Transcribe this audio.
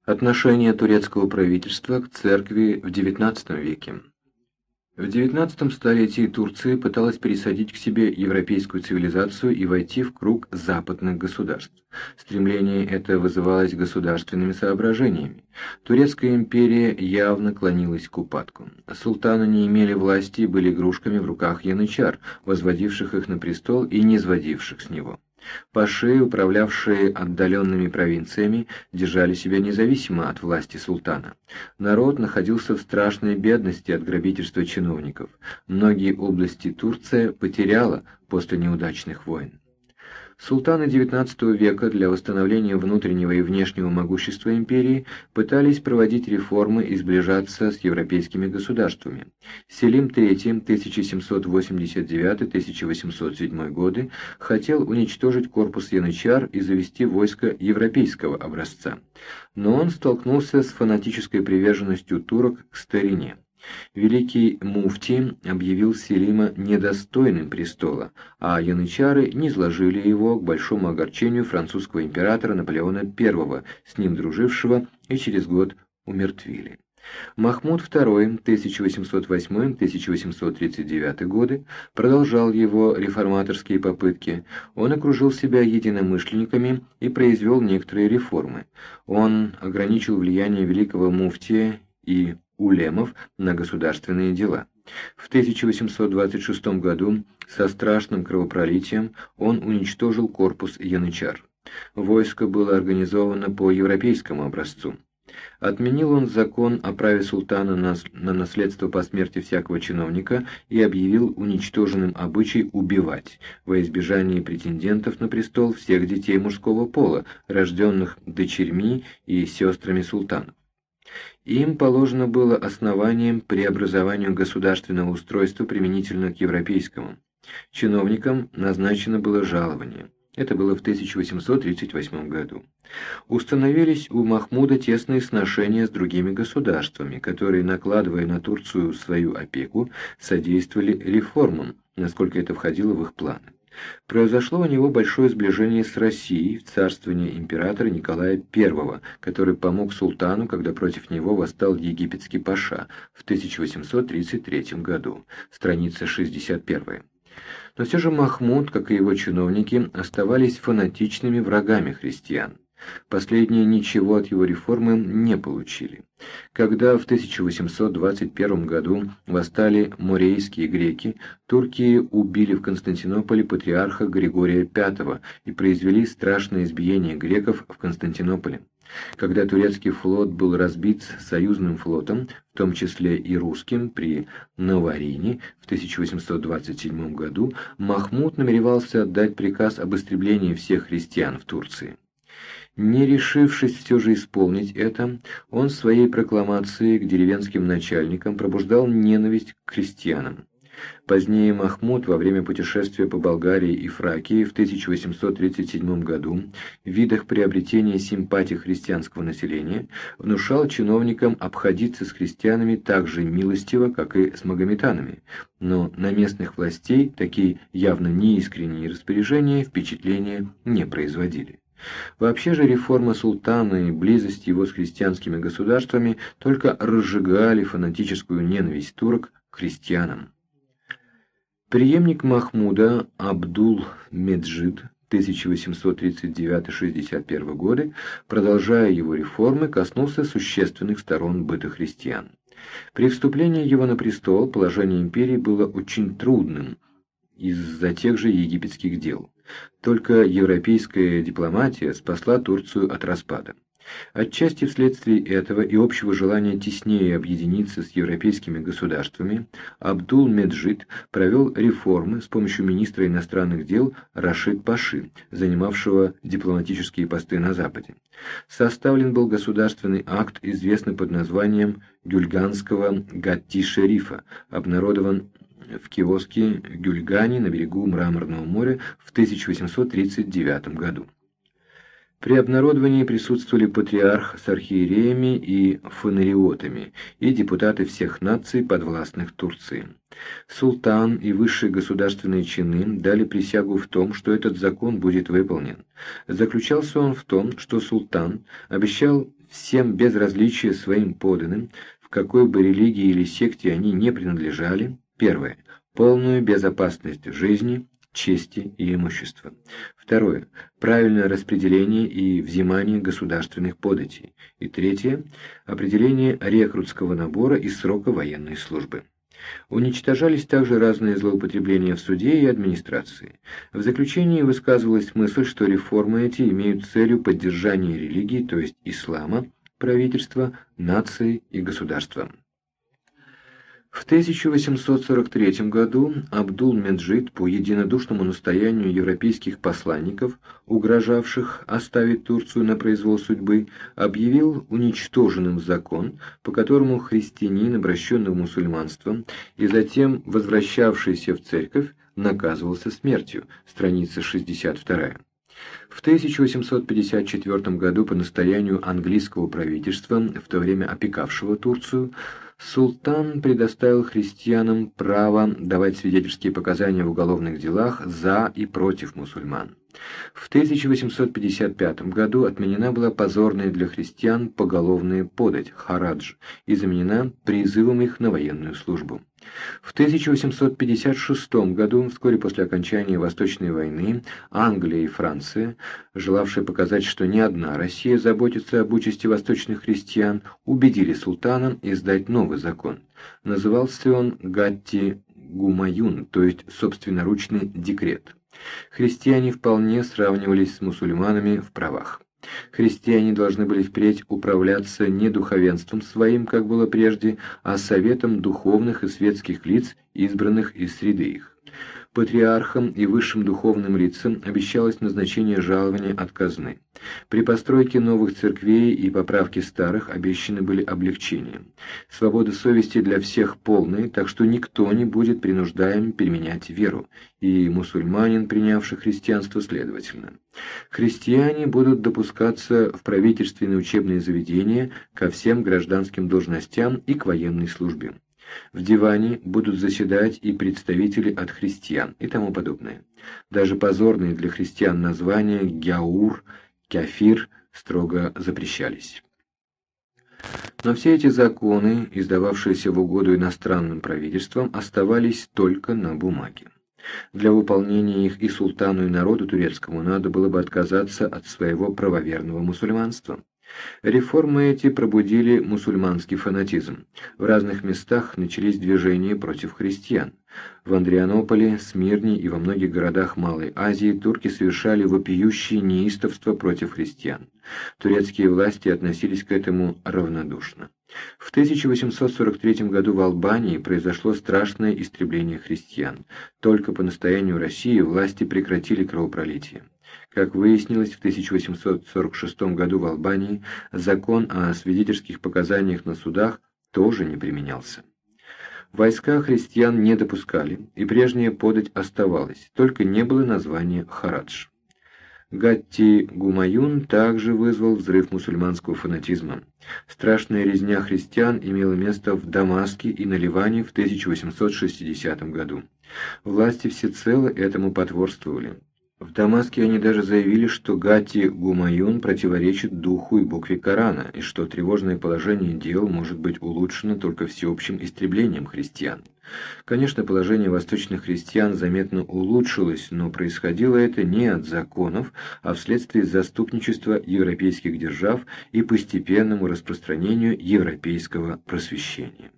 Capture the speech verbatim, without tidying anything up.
Отношение турецкого правительства к церкви в девятнадцатом веке. В девятнадцатом столетии Турция пыталась пересадить к себе европейскую цивилизацию и войти в круг западных государств. Стремление это вызывалось государственными соображениями. Турецкая империя явно клонилась к упадку. Султаны не имели власти и были игрушками в руках янычар, возводивших их на престол и низводивших с него. Паши, управлявшие отдаленными провинциями, держали себя независимо от власти султана. Народ находился в страшной бедности от грабительства чиновников. Многие области Турция потеряла после неудачных войн. Султаны девятнадцатого века для восстановления внутреннего и внешнего могущества империи пытались проводить реформы и сближаться с европейскими государствами. Селим третий тысяча семьсот восемьдесят девятый — тысяча восемьсот седьмой годы хотел уничтожить корпус янычар и завести войско европейского образца. Но он столкнулся с фанатической приверженностью турок к старине. Великий муфти объявил Селима недостойным престола, а янычары низложили его к большому огорчению французского императора Наполеона Первого, с ним дружившего, и через год умертвили. Махмуд второй тысяча восемьсот восьмой — тысяча восемьсот тридцать девятый годы продолжал его реформаторские попытки. Он окружил себя единомышленниками и произвел некоторые реформы. Он ограничил влияние великого муфтия и улемов на государственные дела. В тысяча восемьсот двадцать шестом году со страшным кровопролитием он уничтожил корпус янычар. Войско было организовано по европейскому образцу. Отменил он закон о праве султана на, на наследство по смерти всякого чиновника и объявил уничтоженным обычай убивать, во избежание претендентов на престол всех детей мужского пола, рожденных дочерьми и сестрами султанов. Им положено было основанием преобразованию государственного устройства применительно к европейскому. Чиновникам назначено было жалование. Это было в тысяча восемьсот тридцать восьмом году. Установились у Махмуда тесные сношения с другими государствами, которые, накладывая на Турцию свою опеку, содействовали реформам, насколько это входило в их планы. Произошло у него большое сближение с Россией в царствовании императора Николая Первого, который помог султану, когда против него восстал египетский паша в тысяча восемьсот тридцать третьем году, страница шестьдесят первая. Но все же Махмуд, как и его чиновники, оставались фанатичными врагами христиан. Последние ничего от его реформы не получили. Когда в тысяча восемьсот двадцать первом году восстали морейские греки, турки убили в Константинополе патриарха Григория Пятого и произвели страшное избиение греков в Константинополе. Когда турецкий флот был разбит союзным флотом, в том числе и русским, при Наварине в тысяча восемьсот двадцать седьмом году, Махмуд намеревался отдать приказ об истреблении всех христиан в Турции. Не решившись все же исполнить это, он в своей прокламации к деревенским начальникам пробуждал ненависть к крестьянам. Позднее Махмуд во время путешествия по Болгарии и Фракии в тысяча восемьсот тридцать седьмом году в видах приобретения симпатий христианского населения внушал чиновникам обходиться с христианами так же милостиво, как и с магометанами, но на местных властей такие явно неискренние распоряжения впечатления не производили. Вообще же реформа султана и близость его с христианскими государствами только разжигали фанатическую ненависть турок к христианам. Преемник Махмуда Абдул-Меджид тысяча восемьсот тридцать девятый — шестьдесят первый годы, продолжая его реформы, коснулся существенных сторон быта христиан. При вступлении его на престол положение империи было очень трудным из-за тех же египетских дел. Только европейская дипломатия спасла Турцию от распада. Отчасти вследствие этого и общего желания теснее объединиться с европейскими государствами, Абдул-Меджид провел реформы с помощью министра иностранных дел Рашид-Паши, занимавшего дипломатические посты на Западе. Составлен был государственный акт, известный под названием Гюльганского Гатти-Шерифа, обнародован в киоске Гюльгани на берегу Мраморного моря в тысяча восемьсот тридцать девятом году. При обнародовании присутствовали патриарх с архиереями и фонариотами и депутаты всех наций, подвластных Турции. Султан и высшие государственные чины дали присягу в том, что этот закон будет выполнен. Заключался он в том, что султан обещал всем без различия своим подданным, в какой бы религии или секте они не принадлежали. Первое. Полную безопасность жизни, чести и имущества. Второе. Правильное распределение и взимание государственных податей. И третье. Определение рекрутского набора и срока военной службы. Уничтожались также разные злоупотребления в суде и администрации. В заключении высказывалась мысль, что реформы эти имеют целью поддержания религии, то есть ислама, правительства, нации и государства. В тысяча восемьсот сорок третьем году Абдул-Меджид по единодушному настоянию европейских посланников, угрожавших оставить Турцию на произвол судьбы, объявил уничтоженным закон, по которому христианин, обращенный в мусульманство и затем возвращавшийся в церковь, наказывался смертью. Страница шестьдесят вторая. В тысяча восемьсот пятьдесят четвёртом году по настоянию английского правительства, в то время опекавшего Турцию, султан предоставил христианам право давать свидетельские показания в уголовных делах за и против мусульман. В тысяча восемьсот пятьдесят пятом году отменена была позорная для христиан поголовная подать, харадж, и заменена призывом их на военную службу. В тысяча восемьсот пятьдесят шестом году, вскоре после окончания Восточной войны, Англия и Франция, желавшие показать, что не одна Россия заботится об участи восточных христиан, убедили султана издать новый закон. Назывался он Гатти-Гумаюн, то есть собственноручный декрет. Христиане вполне сравнивались с мусульманами в правах. Христиане должны были впредь управляться не духовенством своим, как было прежде, а советом духовных и светских лиц, избранных из среды их. Патриархам и высшим духовным лицам обещалось назначение жалования от казны. При постройке новых церквей и поправке старых обещаны были облегчения. Свобода совести для всех полная, так что никто не будет принуждаем переменять веру, и мусульманин, принявший христианство, следовательно. Христиане будут допускаться в правительственные учебные заведения, ко всем гражданским должностям и к военной службе. В диване будут заседать и представители от христиан и тому подобное. Даже позорные для христиан названия гяур, кафир строго запрещались. Но все эти законы, издававшиеся в угоду иностранным правительствам, оставались только на бумаге. Для выполнения их и султану, и народу турецкому надо было бы отказаться от своего правоверного мусульманства. Реформы эти пробудили мусульманский фанатизм. В разных местах начались движения против христиан. В Андрианополе, Смирне и во многих городах Малой Азии турки совершали вопиющие неистовства против христиан. Турецкие власти относились к этому равнодушно. В тысяча восемьсот сорок третьем году в Албании произошло страшное истребление христиан. Только по настоянию России власти прекратили кровопролитие. Как выяснилось, в тысяча восемьсот сорок шестом году в Албании закон о свидетельских показаниях на судах тоже не применялся. Войска христиан не допускали, и прежняя подать оставалась, только не было названия харадж. Гатти-Гумаюн также вызвал взрыв мусульманского фанатизма. Страшная резня христиан имела место в Дамаске и на Ливане в тысяча восемьсот шестидесятом году. Власти всецело этому потворствовали. В Дамаске они даже заявили, что Гатти-Гумаюн противоречит духу и букве Корана, и что тревожное положение дел может быть улучшено только всеобщим истреблением христиан. Конечно, положение восточных христиан заметно улучшилось, но происходило это не от законов, а вследствие заступничества европейских держав и постепенному распространению европейского просвещения.